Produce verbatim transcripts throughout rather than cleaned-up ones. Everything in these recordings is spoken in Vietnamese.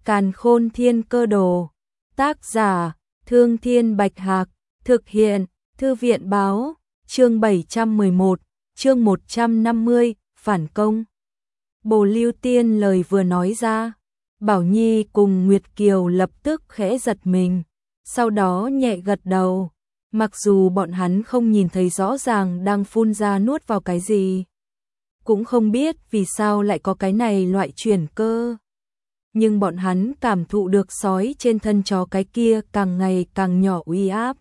Càn Khôn Thiên Cơ Đồ. Tác giả: Thương Thiên Bạch Hạc. Thực hiện: Thư viện báo. Chương bảy trăm mười một, chương một trăm năm mươi, phản công. Bồ Lưu Tiên lời vừa nói ra, Bảo Nhi cùng Nguyệt Kiều lập tức khẽ giật mình, sau đó nhẹ gật đầu, mặc dù bọn hắn không nhìn thấy rõ ràng đang phun ra nuốt vào cái gì, cũng không biết vì sao lại có cái này loại chuyển cơ. Nhưng bọn hắn cảm thụ được sói trên thân chó cái kia càng ngày càng nhỏ uy áp.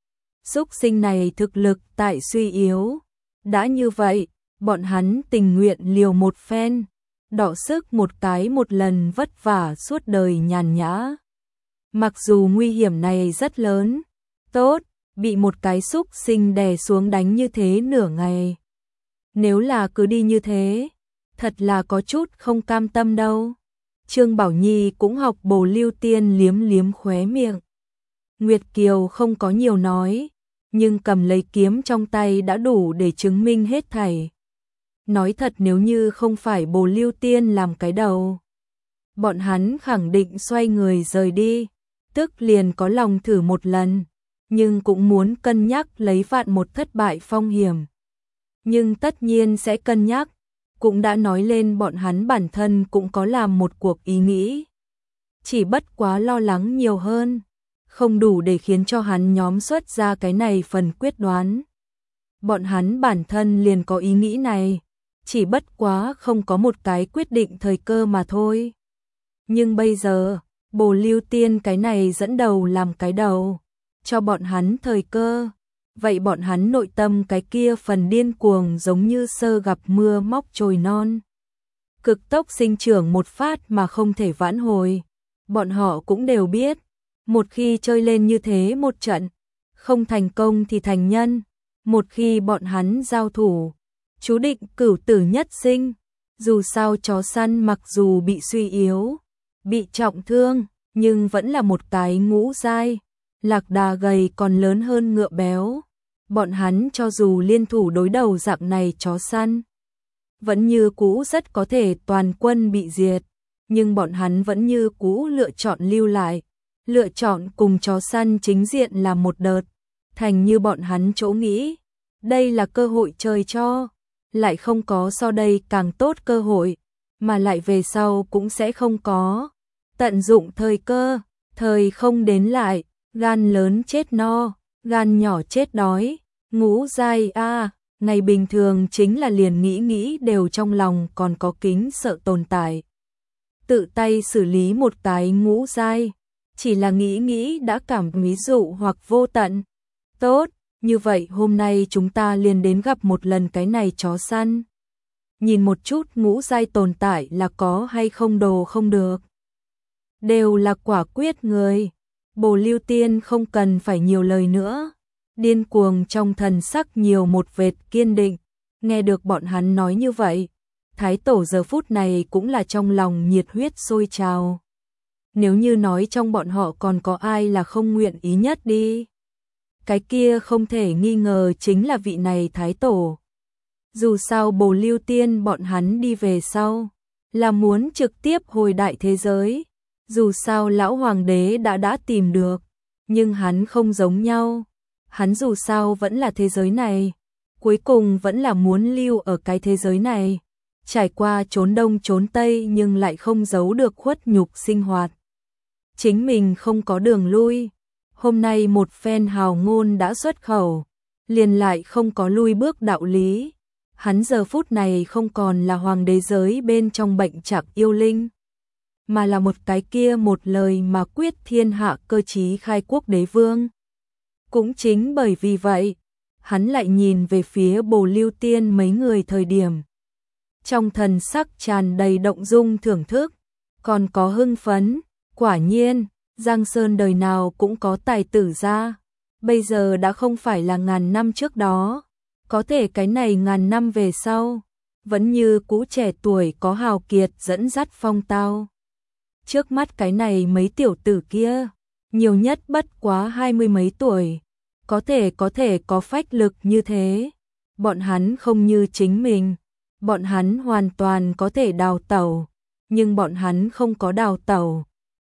Súc sinh này thực lực tại suy yếu. Đã như vậy, bọn hắn tình nguyện liều một phen, đọ sức một cái một lần vất vả suốt đời nhàn nhã. Mặc dù nguy hiểm này rất lớn, tốt, bị một cái súc sinh đè xuống đánh như thế nửa ngày. Nếu là cứ đi như thế, thật là có chút không cam tâm đâu. Trương Bảo Nhi cũng học Bồ Lưu Tiên liếm liếm khóe miệng. Nguyệt Kiều không có nhiều nói, nhưng cầm lấy kiếm trong tay đã đủ để chứng minh hết thảy. Nói thật, nếu như không phải Bồ Lưu Tiên làm cái đầu, bọn hắn khẳng định xoay người rời đi, tức liền có lòng thử một lần, nhưng cũng muốn cân nhắc lấy vạn một thất bại phong hiểm. Nhưng tất nhiên sẽ cân nhắc, cũng đã nói lên bọn hắn bản thân cũng có làm một cuộc ý nghĩ. Chỉ bất quá lo lắng nhiều hơn, không đủ để khiến cho hắn nhóm xuất ra cái này phần quyết đoán. Bọn hắn bản thân liền có ý nghĩ này, chỉ bất quá không có một cái quyết định thời cơ mà thôi. Nhưng bây giờ, Bồ Lưu Tiên cái này dẫn đầu làm cái đầu, cho bọn hắn thời cơ. Vậy bọn hắn nội tâm cái kia phần điên cuồng giống như sơ gặp mưa móc chồi non. Cực tốc sinh trưởng một phát mà không thể vãn hồi. Bọn họ cũng đều biết, một khi chơi lên như thế một trận, không thành công thì thành nhân. Một khi bọn hắn giao thủ, chú định cửu tử nhất sinh. Dù sao chó săn mặc dù bị suy yếu, bị trọng thương, nhưng vẫn là một cái ngũ giai. Lạc đà gầy còn lớn hơn ngựa béo. Bọn hắn cho dù liên thủ đối đầu dạng này chó săn, vẫn như cũ rất có thể toàn quân bị diệt. Nhưng bọn hắn vẫn như cũ lựa chọn lưu lại, lựa chọn cùng chó săn chính diện làm một đợt. Thành như bọn hắn chỗ nghĩ, đây là cơ hội trời cho, lại không có so đây càng tốt cơ hội, mà lại về sau cũng sẽ không có. Tận dụng thời cơ, thời không đến lại, gan lớn chết no, gan nhỏ chết đói. Ngũ giai a, ngày bình thường chính là liền nghĩ nghĩ đều trong lòng còn có kính sợ tồn tại. Tự tay xử lý một cái ngũ giai, chỉ là nghĩ nghĩ đã cảm ví dụ hoặc vô tận. Tốt, như vậy hôm nay chúng ta liền đến gặp một lần cái này chó săn. Nhìn một chút ngũ giai tồn tại là có hay không đồ không được. Đều là quả quyết người. Bồ Lưu Tiên không cần phải nhiều lời nữa. Điên cuồng trong thần sắc nhiều một vệt kiên định. Nghe được bọn hắn nói như vậy, Thái Tổ giờ phút này cũng là trong lòng nhiệt huyết sôi trào. Nếu như nói trong bọn họ còn có ai là không nguyện ý nhất đi, cái kia không thể nghi ngờ chính là vị này Thái Tổ. Dù sao Bồ Lưu Tiên bọn hắn đi về sau, là muốn trực tiếp hồi đại thế giới. Dù sao lão hoàng đế đã đã tìm được, nhưng hắn không giống nhau. Hắn dù sao vẫn là thế giới này, cuối cùng vẫn là muốn lưu ở cái thế giới này, trải qua trốn đông trốn tây nhưng lại không giấu được khuất nhục sinh hoạt. Chính mình không có đường lui, hôm nay một phen hào ngôn đã xuất khẩu, liền lại không có lui bước đạo lý. Hắn giờ phút này không còn là hoàng đế giới bên trong bệnh trạc yêu linh, mà là một cái kia một lời mà quyết thiên hạ cơ chí khai quốc đế vương. Cũng chính bởi vì vậy, hắn lại nhìn về phía Bồ Lưu Tiên mấy người thời điểm. Trong thần sắc tràn đầy động dung thưởng thức, còn có hưng phấn. Quả nhiên, Giang Sơn đời nào cũng có tài tử ra. Bây giờ đã không phải là ngàn năm trước đó, có thể cái này ngàn năm về sau, vẫn như cũ trẻ tuổi có hào kiệt dẫn dắt phong tao. Trước mắt cái này mấy tiểu tử kia, nhiều nhất bất quá hai mươi mấy tuổi, có thể có thể có phách lực như thế. Bọn hắn không như chính mình, bọn hắn hoàn toàn có thể đào tẩu, nhưng bọn hắn không có đào tẩu,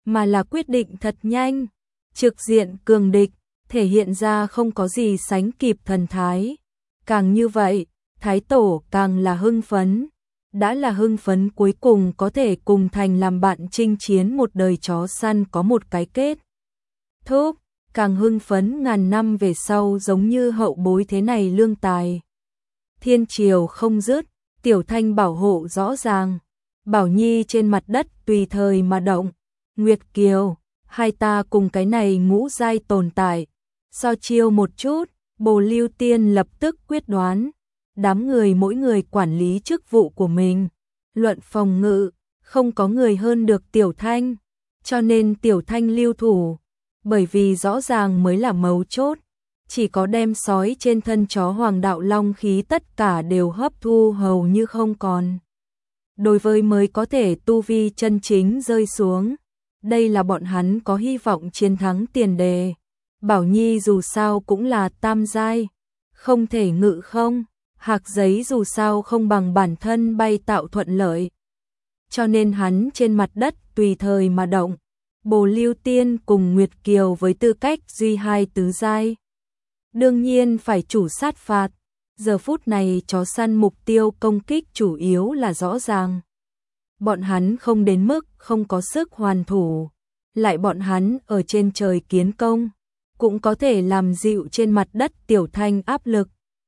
mà là quyết định thật nhanh, trực diện cường địch, thể hiện ra không có gì sánh kịp thần thái. Càng như vậy, Thái Tổ càng là hưng phấn, đã là hưng phấn cuối cùng có thể cùng Thành làm bạn chinh chiến một đời chó săn có một cái kết thúc, càng hưng phấn ngàn năm về sau giống như hậu bối thế này lương tài. Thiên triều không dứt, Tiểu Thanh bảo hộ rõ ràng, Bảo Nhi trên mặt đất tùy thời mà động, Nguyệt Kiều, hai ta cùng cái này ngũ giai tồn tại, so chiêu một chút, Bồ Lưu Tiên lập tức quyết đoán, đám người mỗi người quản lý chức vụ của mình, luận phòng ngự, không có người hơn được Tiểu Thanh, cho nên Tiểu Thanh lưu thủ, bởi vì rõ ràng mới là mấu chốt, chỉ có đem sói trên thân chó Hoàng Đạo Long khí tất cả đều hấp thu hầu như không còn. Đối với mới có thể tu vi chân chính rơi xuống, đây là bọn hắn có hy vọng chiến thắng tiền đề. Bảo Nhi dù sao cũng là tam giai, không thể ngự không, hạc giấy dù sao không bằng bản thân bay tạo thuận lợi. Cho nên hắn trên mặt đất tùy thời mà động, Bồ Lưu Tiên cùng Nguyệt Kiều với tư cách duy hai tứ giai. Đương nhiên phải chủ sát phạt, giờ phút này chó săn mục tiêu công kích chủ yếu là rõ ràng. Bọn hắn không đến mức không có sức hoàn thủ, lại bọn hắn ở trên trời kiến công, cũng có thể làm dịu trên mặt đất Tiểu Thanh áp lực.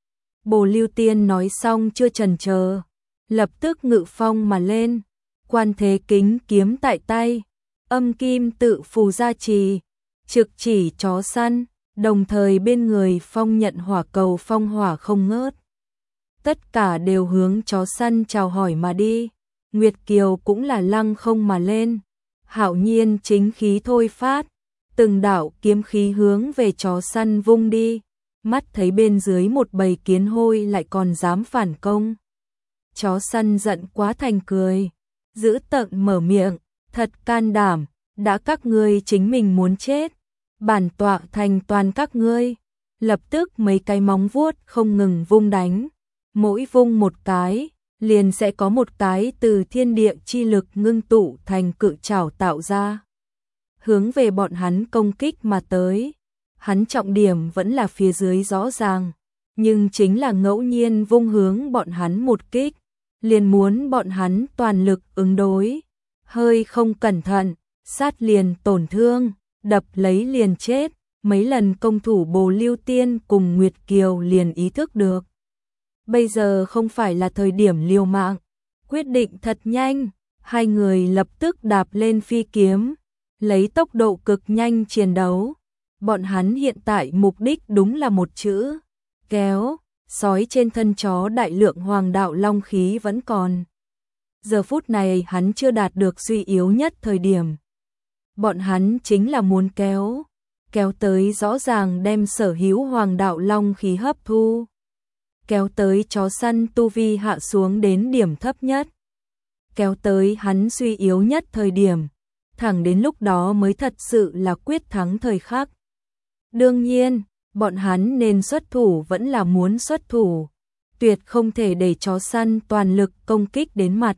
Bồ Lưu Tiên nói xong chưa chần chờ, lập tức ngự phong mà lên, quan thế kính kiếm tại tay, âm kim tự phù gia trì, trực chỉ chó săn, đồng thời bên người phong nhận hỏa cầu phong hỏa không ngớt. Tất cả đều hướng chó săn chào hỏi mà đi, Nguyệt Kiều cũng là lăng không mà lên, hạo nhiên chính khí thôi phát, từng đạo kiếm khí hướng về chó săn vung đi, mắt thấy bên dưới một bầy kiến hôi lại còn dám phản công. Chó săn giận quá thành cười, giữ tợn mở miệng, thật can đảm, đã các ngươi chính mình muốn chết, bản tọa thành toàn các ngươi. Lập tức mấy cái móng vuốt không ngừng vung đánh, mỗi vung một cái, liền sẽ có một cái từ thiên địa chi lực ngưng tụ thành cự trảo tạo ra, hướng về bọn hắn công kích mà tới. Hắn trọng điểm vẫn là phía dưới rõ ràng, nhưng chính là ngẫu nhiên vung hướng bọn hắn một kích, liền muốn bọn hắn toàn lực ứng đối, hơi không cẩn thận, sát liền tổn thương, đập lấy liền chết. Mấy lần công thủ Bồ Lưu Tiên cùng Nguyệt Kiều liền ý thức được, bây giờ không phải là thời điểm liều mạng, quyết định thật nhanh, hai người lập tức đạp lên phi kiếm, lấy tốc độ cực nhanh chiến đấu. Bọn hắn hiện tại mục đích đúng là một chữ, kéo, sói trên thân chó đại lượng Hoàng Đạo Long khí vẫn còn. Giờ phút này hắn chưa đạt được suy yếu nhất thời điểm. Bọn hắn chính là muốn kéo, kéo tới rõ ràng đem sở hữu Hoàng Đạo Long khí hấp thu, kéo tới chó săn tu vi hạ xuống đến điểm thấp nhất, kéo tới hắn suy yếu nhất thời điểm, thẳng đến lúc đó mới thật sự là quyết thắng thời khắc. Đương nhiên, bọn hắn nên xuất thủ vẫn là muốn xuất thủ, tuyệt không thể để chó săn toàn lực công kích đến mặt.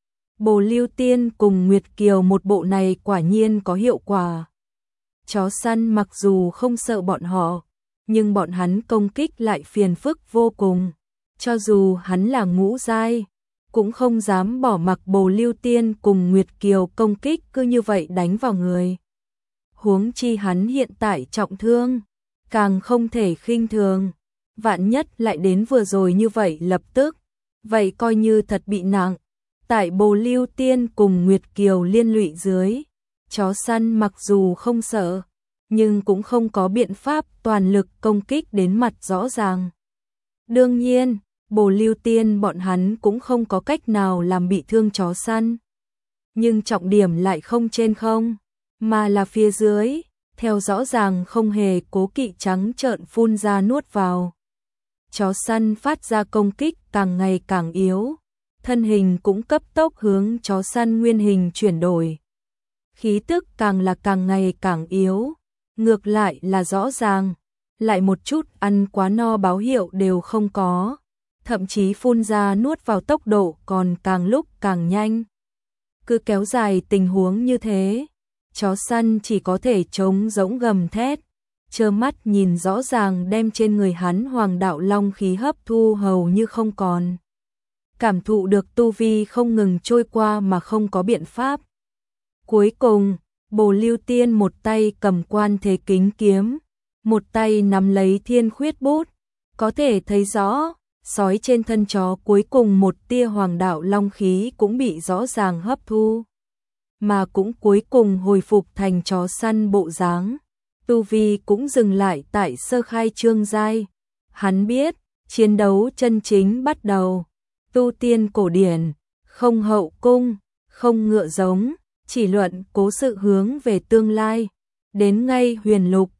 Bồ Lưu Tiên cùng Nguyệt Kiều một bộ này quả nhiên có hiệu quả. Chó săn mặc dù không sợ bọn họ, nhưng bọn hắn công kích lại phiền phức vô cùng. Cho dù hắn là ngũ giai, cũng không dám bỏ mặc Bồ Lưu Tiên cùng Nguyệt Kiều công kích cứ như vậy đánh vào người. Huống chi hắn hiện tại trọng thương, càng không thể khinh thường. Vạn nhất lại đến vừa rồi như vậy lập tức, vậy coi như thật bị nặng. Tại Bồ Lưu Tiên cùng Nguyệt Kiều liên lụy dưới, chó săn mặc dù không sợ, nhưng cũng không có biện pháp toàn lực công kích đến mặt rõ ràng. Đương nhiên, Bồ Lưu Tiên bọn hắn cũng không có cách nào làm bị thương chó săn. Nhưng trọng điểm lại không trên không, mà là phía dưới, theo rõ ràng không hề cố kỵ trắng trợn phun ra nuốt vào. Chó săn phát ra công kích càng ngày càng yếu, thân hình cũng cấp tốc hướng chó săn nguyên hình chuyển đổi. Khí tức càng là càng ngày càng yếu, ngược lại là rõ ràng, lại một chút ăn quá no báo hiệu đều không có, thậm chí phun ra nuốt vào tốc độ còn càng lúc càng nhanh. Cứ kéo dài tình huống như thế, chó săn chỉ có thể trống rỗng gầm thét, trơ mắt nhìn rõ ràng đem trên người hắn Hoàng đạo long khí hấp thu hầu như không còn. Cảm thụ được tu vi không ngừng trôi qua mà không có biện pháp. Cuối cùng, Bồ Lưu Tiên một tay cầm Quan Thế Kính kiếm, một tay nắm lấy Thiên Khuyết bút, có thể thấy rõ, sói trên thân chó cuối cùng một tia Hoàng đạo long khí cũng bị rõ ràng hấp thu, mà cũng cuối cùng hồi phục thành chó săn bộ dáng. Tu vi cũng dừng lại tại sơ khai trương giai. Hắn biết, chiến đấu chân chính bắt đầu. Tu tiên cổ điển, không hậu cung, không ngựa giống, chỉ luận cố sự hướng về tương lai. Đến ngay huyền lục,